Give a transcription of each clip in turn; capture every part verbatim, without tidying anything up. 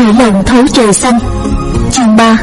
Nỗi lòng thấu trời xanh. Chương ba.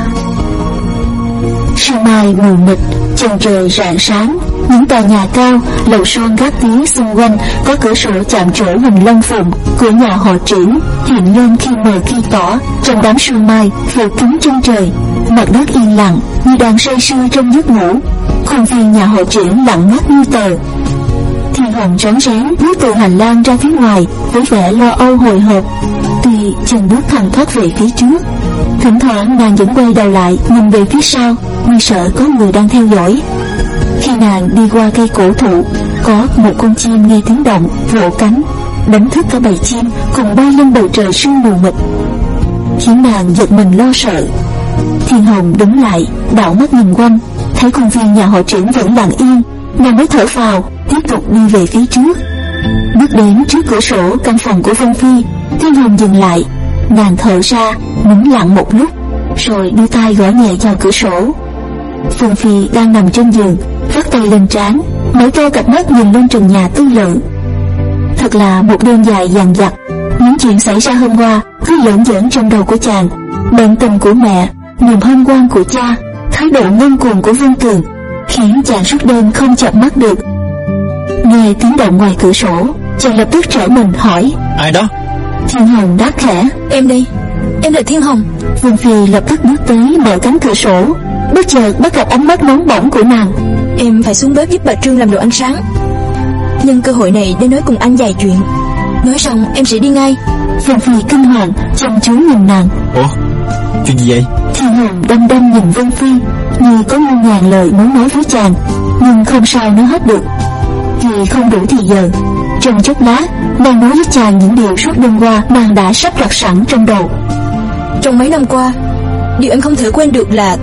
Sương mai mù mịt, chân trời rạng sáng. Những tòa nhà cao, lầu son gác tiếng xung quanh, có cửa sổ chạm trổ hình lông phụng của nhà họ Triển hiện lên khi mờ khi tỏ trong đám sương mai phủ kín chân trời. Mặt đất yên lặng như đang say sưa trong giấc ngủ. Khuôn viên nhà họ Triển lặng ngắt như tờ. Thiên Hồng rón rén bước từ hành lang ra phía ngoài với vẻ lo âu hồi hộp. Tuy chân bước thẳng thoát về phía trước, thỉnh thoảng nàng vẫn quay đầu lại nhìn về phía sau, như sợ có người đang theo dõi. Khi nàng đi qua cây cổ thụ, có một con chim nghe tiếng động vỗ cánh, đánh thức cả bầy chim cùng bay lên bầu trời sương mù mịt, khiến nàng giật mình lo sợ. Thiên Hồng đứng lại, đảo mắt nhìn quanh, thấy công viên nhà họ Triển vẫn lặng yên, nàng mới thở phào, tiếp tục đi về phía trước. Bước đến trước cửa sổ căn phòng của Vân Phi, Thiên Hồng dừng lại, nàng thở ra, nín lặng một lúc, rồi đưa tay gõ nhẹ vào cửa sổ. Vân Phi đang nằm trên giường, vắt tay lên trán, mở to cặp mắt nhìn lên trần nhà tư lự. Thật là một đêm dài dằng dặc. Những chuyện xảy ra hôm qua cứ lởn vởn trong đầu của chàng: bệnh tình của mẹ, niềm hân hoan của cha, thái độ ngông cuồng của Vương Cường, khiến chàng suốt đêm không chợp mắt được. Nghe tiếng động ngoài cửa sổ, chàng lập tức trở mình hỏi: ai đó? Thiên Hồng đáp khẽ: em đây, em là Thiên Hồng. Vương Phi lập tức bước tới mở cánh cửa sổ, bất chợt bắt gặp ánh mắt nóng bỏng của nàng. Em phải xuống bếp giúp bà Trương làm đồ ăn sáng, nhân cơ hội này để nói cùng anh vài chuyện. Nói xong em sẽ đi ngay. Vương Phi kinh hoàng chăm chú nhìn nàng. Ủa, chuyện gì vậy? Thiên Hồng đăm đăm nhìn Vương Phi như có muôn ngàn lời muốn nói với chàng, nhưng không sao nói hết được vì không đủ thì giờ. Trong chốc lát, nàng nói với chàng những điều suốt đêm qua nàng đã sắp đặt sẵn trong đầu. Trong mấy năm qua, điều em không thể quên được là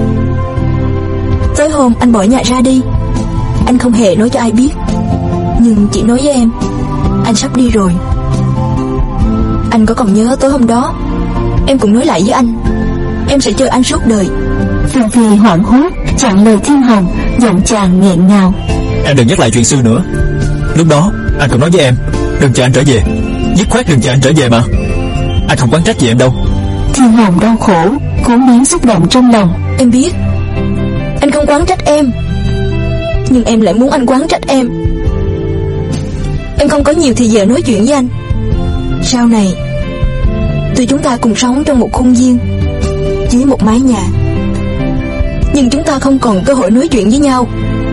tối hôm anh bỏ nhà ra đi, anh không hề nói cho ai biết, nhưng chỉ nói với em anh sắp đi rồi. Anh có còn nhớ tối hôm đó em cũng nói lại với anh em sẽ chờ anh suốt đời. Vương Phi hoảng hốt chặn lời Thiên Hồng, giọng chàng nghẹn ngào: em đừng nhắc lại chuyện xưa nữa. Lúc đó anh cũng nói với em đừng chờ anh trở về, dứt khoát đừng chờ anh trở về mà. Anh không oán trách gì em đâu. Thiên Hồng đau khổ cố nén xúc động trong lòng. Em biết anh không oán trách em, nhưng em lại muốn anh oán trách em. Em không có nhiều thì giờ nói chuyện với anh. Sau này tuy chúng ta cùng sống trong một khuôn viên, dưới một mái nhà, nhưng chúng ta không còn cơ hội nói chuyện với nhau.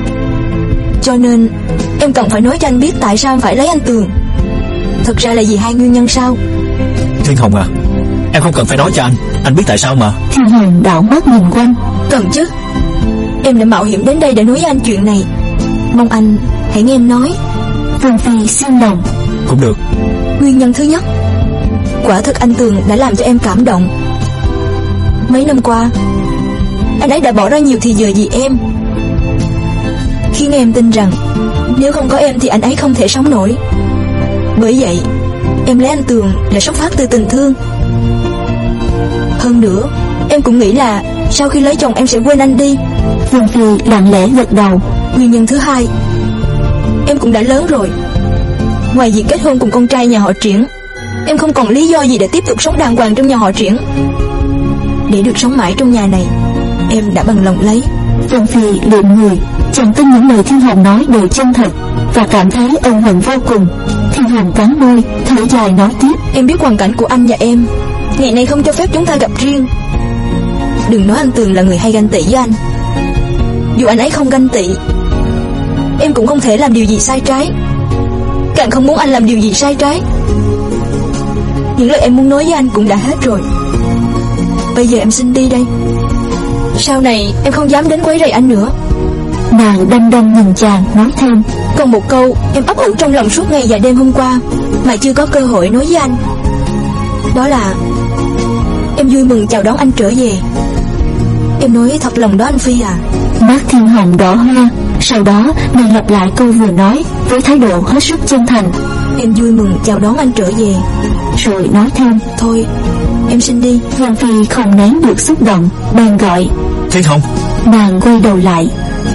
Cho nên em cần phải nói cho anh biết tại sao em phải lấy anh Tường. Thật ra là vì hai nguyên nhân sau. Thiên Hồng à, em không cần phải nói cho anh, anh biết tại sao mà. Thiên Hồng đảo mắt nhìn quanh. Cần chứ, em đã mạo hiểm đến đây để nói với anh chuyện này, mong anh hãy nghe em nói. Vương Phi xin lòng. Cũng được. Nguyên nhân thứ nhất, quả thực anh Tường đã làm cho em cảm động. Mấy năm qua anh ấy đã bỏ ra nhiều thì giờ vì em, khiến em tin rằng nếu không có em thì anh ấy không thể sống nổi. Bởi vậy em lấy anh Tường là xuất phát từ tình thương. Hơn nữa em cũng nghĩ là sau khi lấy chồng em sẽ quên anh đi. Vương Phi lặng lẽ gật đầu. Nguyên nhân thứ hai, em cũng đã lớn rồi. Ngoài việc kết hôn cùng con trai nhà họ Triển, em không còn lý do gì để tiếp tục sống đàng hoàng trong nhà họ Triển. Để được sống mãi trong nhà này, em đã bằng lòng lấy. Vương Phi lượm người, chẳng tin những lời Thiên Hồng nói đều chân thật và cảm thấy ân hận vô cùng. Thiên Hồng cắn môi, thở dài nói tiếp: em biết hoàn cảnh của anh và em ngày nay không cho phép chúng ta gặp riêng. Đừng nói anh Tường là người hay ganh tị với anh. Dù anh ấy không ganh tị, em cũng không thể làm điều gì sai trái, càng không muốn anh làm điều gì sai trái. Những lời em muốn nói với anh cũng đã hết rồi. Bây giờ em xin đi đây. Sau này em không dám đến quấy rầy anh nữa. Nàng đăm đăm nhìn chàng nói thêm: còn một câu em ấp ủ trong lòng suốt ngày và đêm hôm qua mà chưa có cơ hội nói với anh, đó là em vui mừng chào đón anh trở về. Em nói thật lòng đó anh Phi à. Mắt Thiên Hồng đỏ hoe, sau đó nàng lặp lại câu vừa nói với thái độ hết sức chân thành: em vui mừng chào đón anh trở về. Rồi nói thêm: thôi em xin đi. Vương Phi không nén được xúc động, bèn gọi: Thiên Hồng. Nàng quay đầu lại,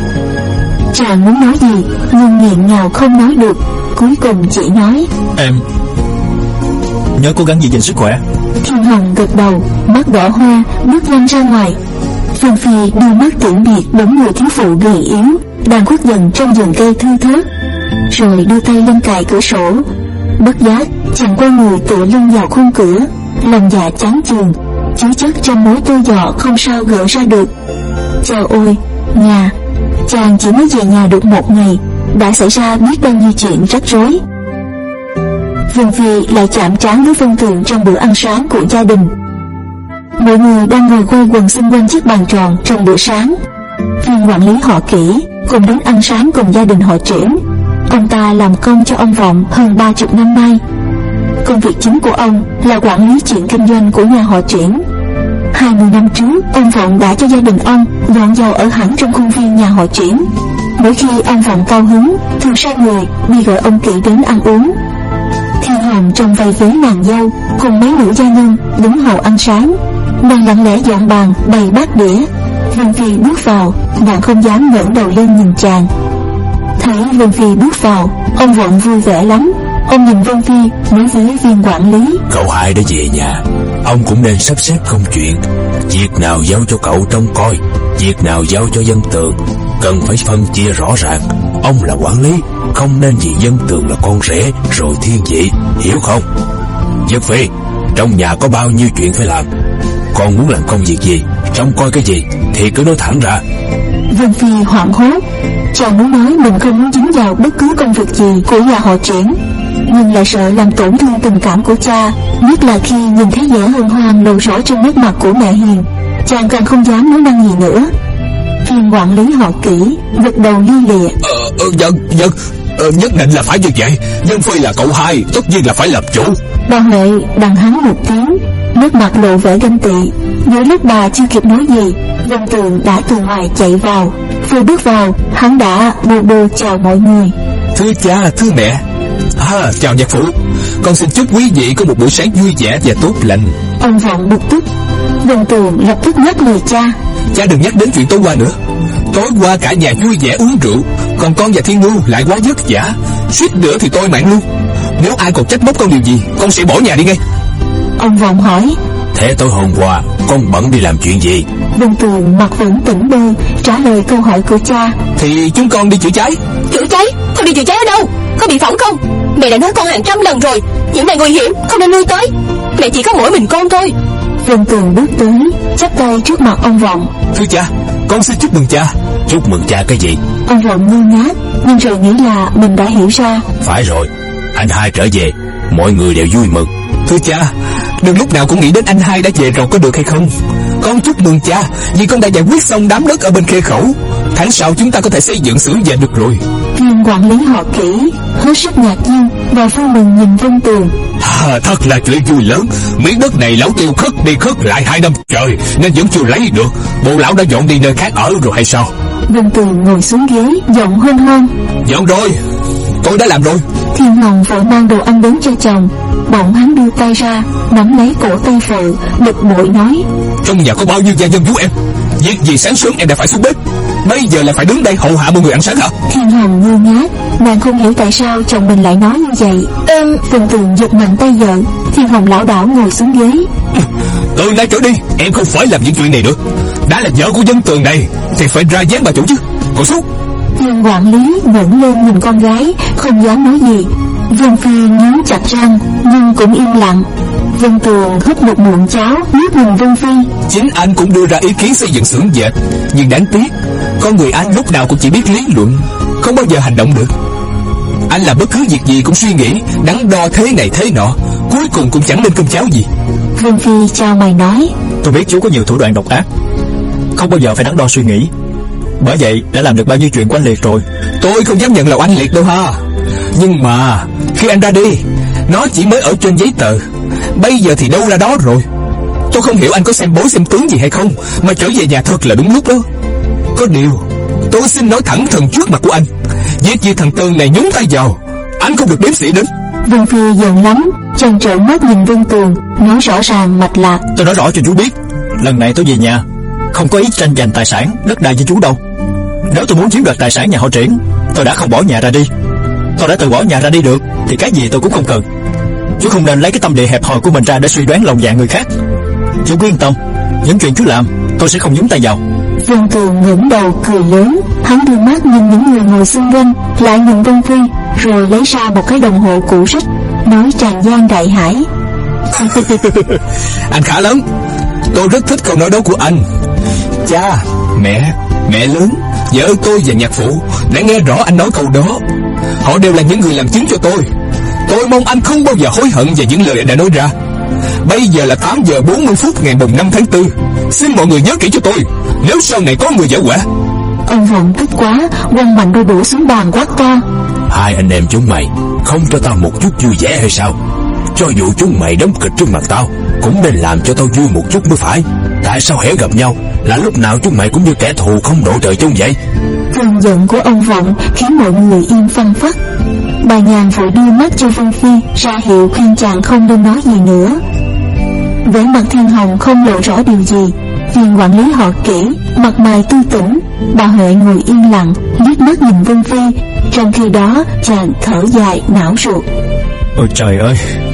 chàng muốn nói gì nhưng nghẹn ngào không nói được, cuối cùng chỉ nói: em nhớ cố gắng giữ gìn sức khỏe. Thiên Hồng gật đầu, mắt đỏ hoe, bước nhanh ra ngoài. Vương Phi đưa mắt tiễn biệt bốn người thiếu phụ gầy yếu đang khuất dần trong vườn cây thưa thớt, rồi đưa tay lên cài cửa sổ. Bất giác chàng quay người tựa lưng vào khung cửa, lòng dạ chán chường, chứa chất trong mối tư dọ không sao gỡ ra được. Chao ôi, nhà! Chàng chỉ mới về nhà được một ngày, đã xảy ra biết bao nhiêu chuyện rắc rối. Vương Phi lại chạm trán với Vân Tường trong bữa ăn sáng của gia đình. Mọi người đang ngồi quay quần xung quanh chiếc bàn tròn trong bữa sáng. Viên quản lý họ Kỷ cùng đến ăn sáng cùng gia đình họ Triển. Ông ta làm công cho ông Vọng hơn ba chục năm nay. Công việc chính của ông là quản lý chuyện kinh doanh của nhà họ Triển. Hai mươi năm trước, ông Vọng đã cho gia đình ông dọn vào ở hẳn trong khuôn viên nhà họ Triển. Mỗi khi ông Vọng cao hứng, thường sai người đi gọi ông Kỷ đến ăn uống. Thiên Hồng trong vây vế nàng dâu cùng mấy nữ gia nhân đứng hầu ăn sáng. Nàng lặng lẽ dọn bàn bày bát đĩa. Vân Phi bước vào, nàng không dám ngẩng đầu lên nhìn chàng. Thấy Vân Phi bước vào, ông Vọng vui vẻ lắm. Ông nhìn Vân Phi nói với viên quản lý: Cậu hai đã về nhà, ông cũng nên sắp xếp công chuyện. Việc nào giao cho cậu trông coi, việc nào giao cho Vân Tường, cần phải phân chia rõ ràng. Ông là quản lý, không nên vì Vân Tường là con rể rồi thiên vị, hiểu không? Vân Phi, trong nhà có bao nhiêu chuyện phải làm, con muốn làm công việc gì, trông coi cái gì thì cứ nói thẳng ra. Vân Phi hoảng hốt, chàng muốn nói mình không muốn dính vào bất cứ công việc gì của nhà họ Triển, nhưng lại sợ làm tổn thương tình cảm của cha, nhất là khi nhìn thấy vẻ hân hoan lộ rõ trên nét mặt của mẹ Hiền. Chàng càng không dám nói năng gì nữa. Viên quản lý họ Kỷ gật đầu lia lịa: Ờ, ờ dân, dân, ờ, nhất định là phải như vậy. Vân Phi là cậu hai, tất nhiên là phải làm chủ. Bà Huệ đằng hắn một tiếng, nước mặt lộ vẻ ganh tị. Giữa lúc bà chưa kịp nói gì, Vân Tường đã từ ngoài chạy vào. Vừa bước vào, hắn đã bô bô chào mọi người: Thưa cha, thưa mẹ. À, chào nhạc phụ. Con xin chúc quý vị có một buổi sáng vui vẻ và tốt lành. Ông Vọng bực tức. Vân Tường lập tức nhắc lời cha: Cha đừng nhắc đến chuyện tối qua nữa. Tối qua cả nhà vui vẻ uống rượu, còn con và Thiên Ngưu lại quá vất vả, suýt nữa thì tôi mạng luôn. Nếu ai còn trách móc con điều gì, con sẽ bỏ nhà đi ngay. Ông Vọng hỏi: Thế tối hôm qua con bận đi làm chuyện gì? Vân Tường mặt vẫn tỉnh bơ trả lời câu hỏi của cha: Thì chúng con đi chữa cháy. Chữa cháy? Con đi chữa cháy ở đâu? Có bị phỏng không? Mẹ đã nói con hàng trăm lần rồi, những này nguy hiểm, không nên lui tới. Mẹ chỉ có mỗi mình con thôi. Vân Tường bước tới, chắp tay trước mặt ông Vọng: Thưa cha, con xin chúc mừng cha. Chúc mừng cha cái gì? Ông Vọng ngơ ngác, nhưng rồi nghĩ là mình đã hiểu ra. Phải rồi, anh hai trở về, mọi người đều vui mừng. Thưa cha, đừng lúc nào cũng nghĩ đến anh hai đã về rồi có được hay không. Con chúc mừng cha, vì con đã giải quyết xong đám đất ở bên Khê Khẩu. Tháng sau chúng ta có thể xây dựng xưởng về được rồi. Viên quản lý họ Kỷ hết sức ngạc nhiên và vui mừng nhìn Vân Tường: À, thật là chuyện vui lớn. Miếng đất này lão Tiêu khất đi khất lại hai năm trời nên vẫn chưa lấy được. Bộ lão đã dọn đi nơi khác ở rồi hay sao? Vân Tường ngồi xuống ghế, giọng hôn hôn: Dọn rồi, tôi đã làm rồi. Thiên Hồng vội mang đồ ăn đến cho chồng. Bỗng hắn đưa tay ra nắm lấy cổ tay vợ, bực bội nói: Trong nhà có bao nhiêu gia dân giúp em, việc gì sáng sớm em đã phải xuống bếp, bây giờ lại phải đứng đây hầu hạ mọi người ăn sáng hả? Thiên Hồng ngơ ngác, nàng không hiểu tại sao chồng mình lại nói như vậy. Ừm. Vân Tường giật mạnh tay vợ. Thiên Hồng lảo đảo ngồi xuống ghế: Từ nay trở đi em không phải làm những chuyện này nữa. Đã là vợ của Vân Tường này thì phải ra dáng bà chủ chứ. Còn xuống. Viên quản lý ngẩng lên nhìn con gái, không dám nói gì. Vân Phi nhướng chặt răng nhưng cũng im lặng. Vân Tường húp một muỗng cháo, liếc nhìn Vân Phi: Chính anh cũng đưa ra ý kiến xây dựng xưởng dệt, nhưng đáng tiếc con người anh lúc nào cũng chỉ biết lý luận, không bao giờ hành động được. Anh làm bất cứ việc gì cũng suy nghĩ, đắn đo thế này thế nọ, cuối cùng cũng chẳng lên cơm cháo gì. Vân Phi chào mày nói: Tôi biết chú có nhiều thủ đoạn độc ác, không bao giờ phải đắn đo suy nghĩ, bởi vậy đã làm được bao nhiêu chuyện của anh Liệt rồi. Tôi không dám nhận là anh Liệt đâu ha. Nhưng mà khi anh ra đi, nó chỉ mới ở trên giấy tờ, bây giờ thì đâu ra đó rồi. Tôi không hiểu anh có xem bói xem tướng gì hay không mà trở về nhà thật là đúng lúc đó. Có điều tôi xin nói thẳng thừng trước mặt của anh, việc gì thằng Tường này nhúng tay vào, anh không được đếm xỉa đến. Vân Phi giận lắm, chàng trợn mắt nhìn Vân Tường, nói rõ ràng mạch lạc: Tôi nói rõ cho chú biết, lần này tôi về nhà không có ý tranh giành tài sản đất đai với chú đâu. Nếu tôi muốn chiếm đoạt tài sản nhà họ Triển, tôi đã không bỏ nhà ra đi. Tôi đã từ bỏ nhà ra đi được thì cái gì tôi cũng không cần. Chú không nên lấy cái tâm địa hẹp hòi của mình ra để suy đoán lòng dạ người khác. Chú cứ yên tâm, những chuyện chú làm tôi sẽ không nhúng tay vào. Vân Tường ngẩng đầu cười lớn. Hắn đưa mắt nhìn những người ngồi xung quanh, lại nhìn Vân Phi, rồi lấy ra một cái đồng hồ cũ rích, nói tràn gian đại hải. Anh khá lớn. Tôi rất thích câu nói đó của anh. Cha, mẹ, mẹ lớn, vợ tôi và nhạc phụ đã nghe rõ anh nói câu đó. Họ đều là những người làm chứng cho tôi. Tôi mong anh không bao giờ hối hận về những lời đã nói ra. Bây giờ là tám giờ bốn mươi phút ngày mùng năm tháng tư. Xin mọi người nhớ kỹ cho tôi, nếu sau này có người giở quẻ. Ông Vọng tức quá, quăng mạnh đôi đũa xuống bàn quát to. Hai anh em chúng mày không cho tao một chút vui vẻ hay sao? Cho dù chúng mày đóng kịch trước mặt tao, cũng nên làm cho tao vui một chút mới phải. Tại sao hễ gặp nhau là lúc nào chúng mày cũng như kẻ thù không độ trời chung vậy? Cơn giận của ông Vọng khiến mọi người im phăng phắc. Bà Nhàn vội đưa mắt cho Vân Phi, ra hiệu khuyên chàng không nên nói gì nữa. Vẻ mặt Thiên Hồng không lộ rõ điều gì. Viên quản lý họ kỹ, mặt mày tươi tỉnh. Bà Huệ ngồi yên lặng, liếc mắt nhìn Vân Phi. Trong khi đó chàng thở dài não ruột. Ôi trời ơi,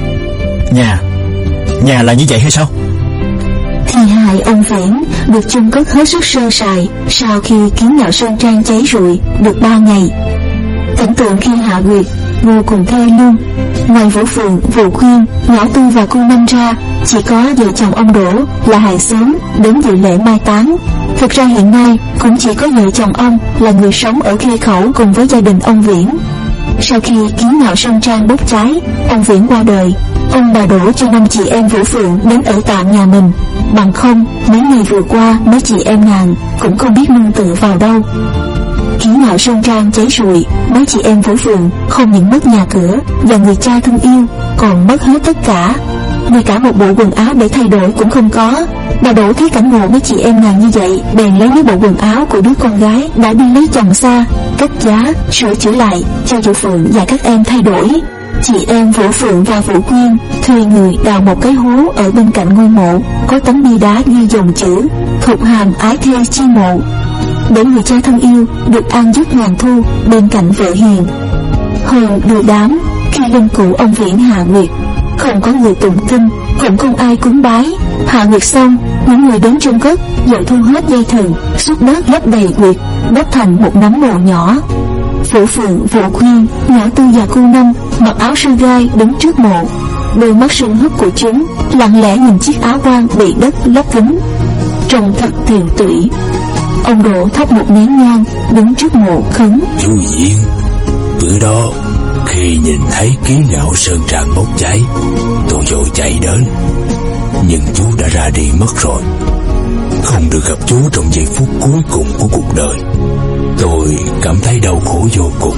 Nhà Nhà là như vậy hay sao? Thi hài ông Viễn được chôn cất hết sức sơ sài sau khi Kiến Ngạo Sơn Trang cháy rụi được ba ngày. Cảnh tượng khi hạ nguyệt vô cùng thê lương. Ngoài Vũ Phượng, Vũ Khuyên, Ngõ Tư và cô Năm ra, chỉ có vợ chồng ông Đỗ là hàng xóm đến dự lễ mai táng. Thực ra hiện nay cũng chỉ có vợ chồng ông là người sống ở Khê Khẩu cùng với gia đình ông Viễn. Sau khi Kiến Ngạo Sơn Trang bốc cháy, ông Viễn qua đời, ông bà Đỗ cho năm chị em Vũ Phượng đến ở tạm nhà mình. Bằng không, mấy ngày vừa qua mấy chị em nàng cũng không biết nương tựa vào đâu. Kiến Ngạo Sơn Trang cháy rụi, mấy chị em Vũ Phượng không những mất nhà cửa và người cha thân yêu, còn mất hết tất cả. Ngay cả một bộ quần áo để thay đổi cũng không có. Bà Đỗ thấy cảnh ngộ mấy chị em nàng như vậy, bèn lấy mấy bộ quần áo của đứa con gái đã đi lấy chồng xa, cất giá, sửa chữa lại cho Vũ Phượng và các em thay đổi. Chị em Vũ Phượng và Vũ Quyên thuê người đào một cái hố ở bên cạnh ngôi mộ, có tấm bia đá ghi dòng chữ Thục Hàm Ái Thê Chi Mộ, để người cha thân yêu được an giấc ngàn thu bên cạnh vợ hiền. Hơn đưa đám, khi linh cụ ông Viễn hạ nguyệt, không có người tụng kinh, cũng không ai cúng bái. Hạ nguyệt xong, những người đến chôn cất dọn thu hết dây thừng, xúc đất lấp đầy quyệt, đắp thành một nắm mồ nhỏ. Vũ Phượng, Vũ Khuyên, Ngõ Tư và cô Năm mặc áo sơ gai đứng trước mộ, đôi mắt sưng húp của chúng lặng lẽ nhìn chiếc áo quan bị đất lấp kín, trông thật tiều tụy. Ông Đỗ thắp một nén nhang đứng trước mộ khấn. Chú Diện, bữa đó khi nhìn thấy Kiến Ngạo Sơn Trang bốc cháy, tôi vội chạy đến, nhưng chú đã ra đi mất rồi. Không được gặp chú trong giây phút cuối cùng của cuộc đời, tôi cảm thấy đau khổ vô cùng.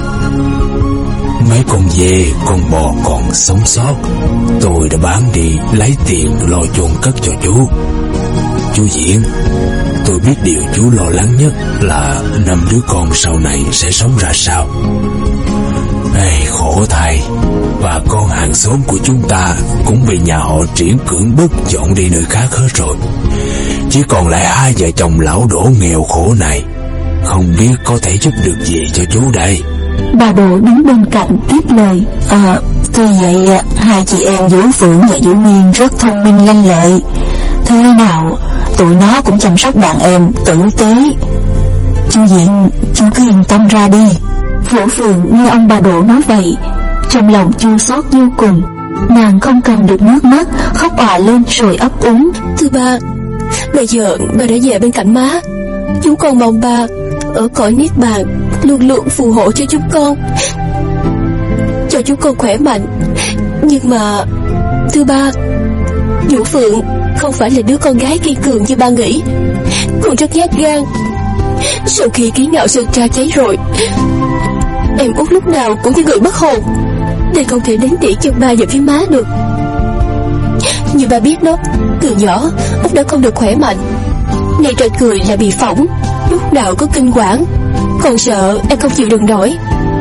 Mấy con dê, con bò còn sống sót, tôi đã bán đi lấy tiền lo chôn cất cho chú. Chú Diễn, tôi biết điều chú lo lắng nhất là năm đứa con sau này sẽ sống ra sao. Ây, khổ thay, bà con hàng xóm của chúng ta cũng bị nhà họ Triển cưỡng bức dọn đi nơi khác hết rồi. Chỉ còn lại hai vợ chồng lão Đỗ nghèo khổ này, không biết có thể giúp được gì cho chú đây. Bà Đỗ đứng bên cạnh tiếp lời. À, tuy vậy hai chị em Vũ Phượng và Vũ Nguyên rất thông minh lanh lợi. Thế nào tụi nó cũng chăm sóc đàn em tử tế. Chú Diện, chú cứ yên tâm ra đi. Vũ Phượng nghe ông bà Đỗ nói vậy, trong lòng chua xót vô cùng. Nàng không cầm được nước mắt, khóc òa lên rồi ấp úng. Thưa ba, bây giờ ba đã về bên cạnh má. Chú con mong ba ở cõi niết bàn luôn luôn phù hộ cho chúng con, cho chúng con khỏe mạnh. Nhưng mà thưa ba, Vũ Phượng không phải là đứa con gái kiên cường như ba nghĩ. Cô rất nhát gan. Sau khi Kiến Ngạo Sơn Trang cháy rồi, em út lúc nào cũng như người mất hồn, nên không thể đến tỉ chân ba và phía má được. Như ba biết đó, từ nhỏ út đã không được khỏe mạnh, ngay trên cười là bị phỏng, lúc nào có kinh quản, còn sợ em không chịu đựng nổi.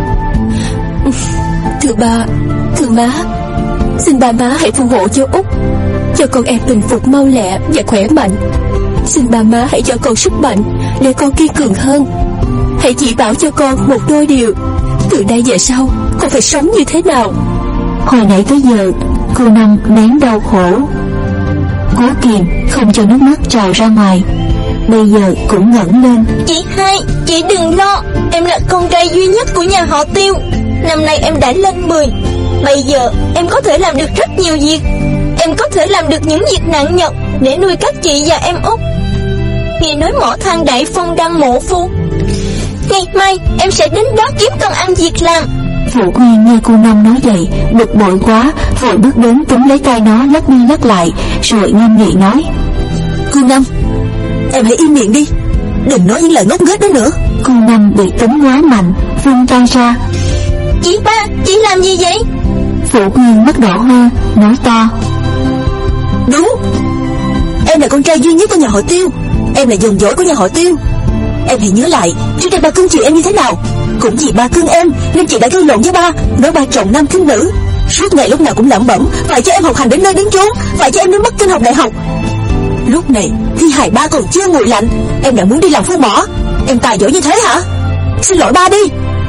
Thưa ba, thưa má, xin ba má hãy phù hộ cho út, cho con em bình phục mau lẹ và khỏe mạnh. Xin ba má hãy cho con sức mạnh để con kiên cường hơn. Hãy chỉ bảo cho con một đôi điều, từ đây về sau con phải sống như thế nào. Hồi nãy tới giờ Cô Năm nén đau khổ, cố kìm không cho nước mắt trào ra ngoài. Bây giờ cũng ngẩng lên. Chị hai, chị đừng lo. Em là con trai duy nhất của nhà họ Tiêu. Năm nay em đã lên mười. Bây giờ em có thể làm được rất nhiều việc. Em có thể làm được những việc nặng nhọc để nuôi các chị và em út. Nghe nói mỏ than Đại Phong đang mộ phu. Ngày mai em sẽ đến đó kiếm công ăn việc làm. Vũ Nguyên nghe cô Năm nói vậy, bực bội quá, vội bước đến túm lấy tay nó lắc đi lắc lại, rồi nghiêm nghị nói: Cô Năm, em hãy im miệng đi, đừng nói những lời ngốc nghếch đó nữa. Cô Năm bị túm quá mạnh, vung tay ra. Chị ba, chị làm gì vậy? Vũ Nguyên mắt đỏ hoe, nói to: Đúng, em là con trai duy nhất của nhà họ Tiêu. Em là dòng dõi của nhà họ Tiêu. Em hãy nhớ lại trước đây ba cưng chị em như thế nào. Cũng vì ba cưng em nên chị đã gây lộn với ba, nói ba trọng nam khinh nữ, suốt ngày lúc nào cũng lẩm bẩm phải cho em học hành đến nơi đến chốn, phải cho em đến mất kinh học đại học. Lúc này thi hài ba còn chưa nguội lạnh, em đã muốn đi làm phu mỏ. Em tài giỏi như thế hả? Xin lỗi ba đi.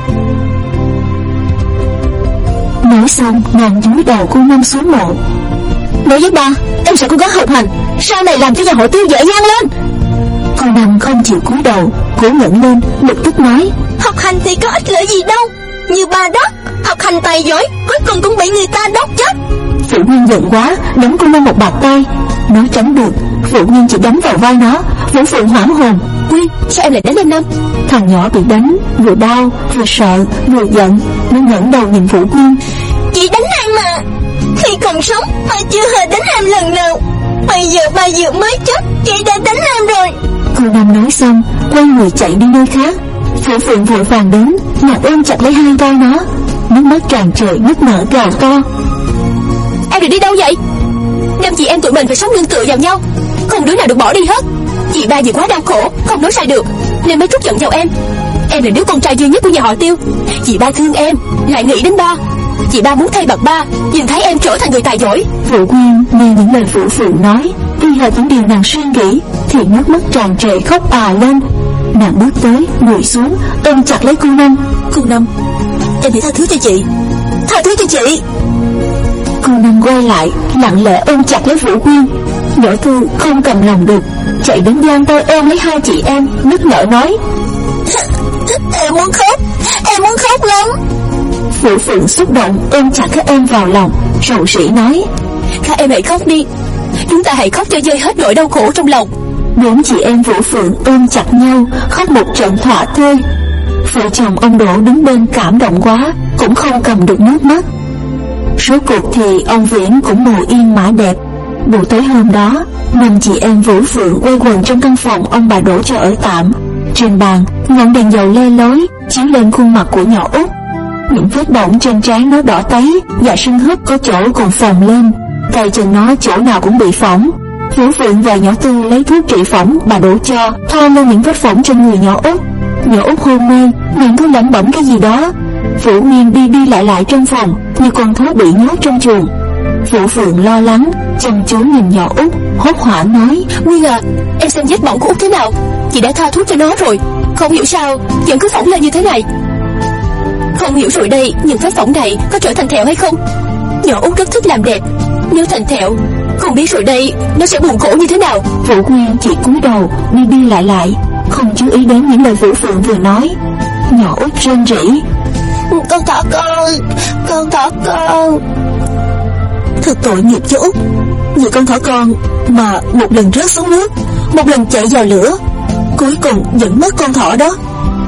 Nói xong nàng dúi đầu cô Năm xuống mộ. Nói với ba, em sẽ cố gắng học hành, sau này làm cho nhà họ Tiêu dễ dàng lên. Cô Năm không chịu cúi đầu, cố ngẩng lên, lập tức nói: Học hành thì có ích lợi gì đâu. Như ba đó, học hành tài giỏi, cuối cùng cũng bị người ta đốt chết. Vũ Nguyên giận quá, đánh cô Năm một bạt tay. Nó tránh được, Vũ Nguyên chỉ đánh vào vai nó. Vũ Phượng hoảng hồn: Nguyên, sao em lại đánh em Năm? Thằng nhỏ bị đánh, vừa đau, vừa sợ, vừa giận. Nó ngẩng đầu nhìn Vũ Nguyên: Chị đánh em mà. Khi còn sống, ba chưa hề đánh em lần nào. Bây giờ ba vừa mới chết, chị đã đánh em rồi. Cô Năm nói xong, quay người chạy đi nơi khác. Vũ Phượng vội vàng đến, nàng ôm chặt lấy hai vai nó, nước mắt tràn trề nức nở gào to: Em định đi đâu vậy? Năm chị em tụi mình phải sống nương tựa vào nhau, không đứa nào được bỏ đi hết. Chị ba vì quá đau khổ, không nói sai được, nên mới trút giận vào em. Em là đứa con trai duy nhất của nhà họ Tiêu. Chị ba thương em, lại nghĩ đến ba. Chị ba muốn thay bạc ba, nhìn thấy em trở thành người tài giỏi. Vũ Nguyên nghe những lời Vũ Phượng nói, y hệt những điều nàng suy nghĩ, thì nước mắt tràn trề khóc òa lên. Nàng bước tới, ngồi xuống, ôm chặt lấy cô Năm. Cô Năm, em hãy tha thứ cho chị, tha thứ cho chị. Cô Năm quay lại, lặng lẽ ôm chặt lấy Vũ Nguyên. Nhỏ Thư không cầm lòng được, chạy đến giang tay ôm lấy hai chị em, nức nở nói: Em muốn khóc, em muốn khóc lắm. Vũ Phượng xúc động ôm chặt các em vào lòng, rầu rĩ nói: Các em hãy khóc đi, chúng ta hãy khóc cho vơi hết nỗi đau khổ trong lòng. Bốn chị em Vũ Phượng ôm chặt nhau, khóc một trận thỏa thê. Vợ chồng ông Đỗ đứng bên cảm động quá, cũng không cầm được nước mắt. Rốt cuộc thì ông Viễn cũng ngồi yên mã đẹp. Buổi tối hôm đó, năm chị em Vũ Phượng quay quần trong căn phòng ông bà Đỗ cho ở tạm. Trên bàn, ngọn đèn dầu le lói chiếu lên khuôn mặt của nhỏ Út. Những vết bỏng trên trán nó đỏ tấy, và sưng húp có chỗ còn phồng lên, tay chân nó chỗ nào cũng bị phỏng. Vũ Phượng và nhỏ Tư lấy thuốc trị phỏng bà đổ cho, thoa lên những vết phỏng trên người nhỏ Út. Nhỏ Út hôn mê, miệng cứ lẩm bẩm cái gì đó. Vũ Nguyên đi đi lại lại trong phòng như con thú bị nhốt trong chuồng. Vũ Phượng lo lắng chăm chú nhìn nhỏ Út, hốt hoảng nói: Nguyên à, em xem vết bỏng của Út thế nào? Chị đã thoa thuốc cho nó rồi, không hiểu sao vẫn cứ phỏng lên như thế này. Không hiểu rồi đây, những vết phỏng này có trở thành thẹo hay không? Nhỏ Út rất thích làm đẹp, nếu thành thẹo, không biết rồi đây nó sẽ buồn khổ như thế nào. Vũ Nguyên chỉ cúi đầu đi đi lại lại, không chú ý đến những lời Vũ Phượng vừa nói. Nhỏ Út rên rỉ: Con thỏ con, con thỏ con. Thật tội nghiệp cho Út, vì con thỏ con mà một lần rớt xuống nước, một lần chạy vào lửa, cuối cùng vẫn mất con thỏ đó.